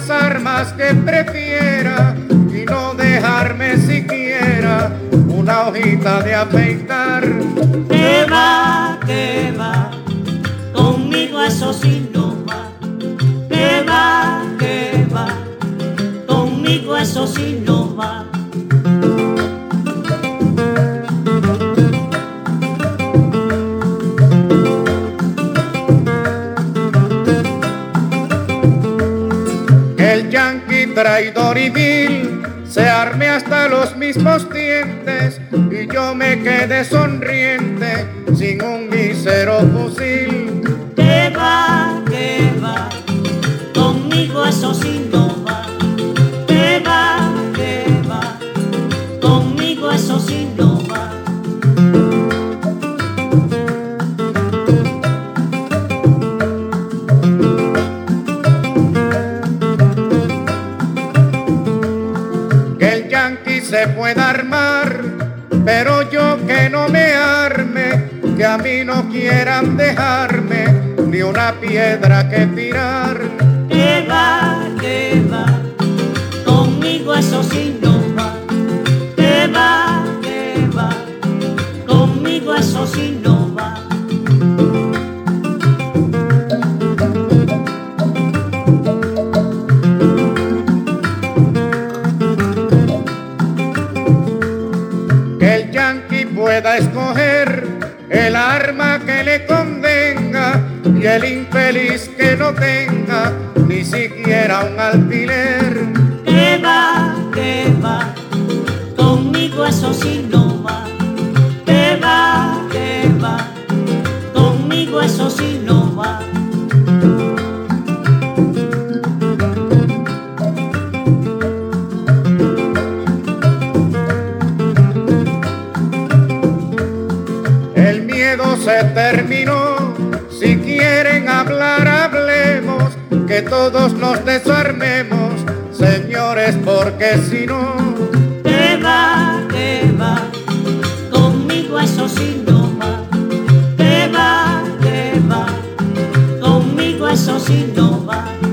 las armas que prefiera y no dejarme siquiera una hojita de afeitar. Que va, conmigo eso sí no va. Que va, conmigo eso sí no va. El yanqui traidor y vil se arme hasta los mismos dientes y yo me quedé sonriente sin un mísero fusil. Que va, conmigo eso sí no va. Que va, conmigo eso sí no va. Que el yanqui se pueda armar, pero yo que no me arme, que a mí no quieran dejarme ni una piedra que tirar. Que va, conmigo eso sí no va. Que va, conmigo eso sí no va. Que el yanqui pueda escoger el arma que le convenga y el infeliz que no tenga ni siquiera un alfiler. Que va, conmigo eso sí no va. Que va, conmigo eso sí no va. El miedo se terminó, si quieren hablar hablemos, que todos nos desarmemos, señores, porque si no. Que va, conmigo eso sí no va. Que va, conmigo eso sí no va.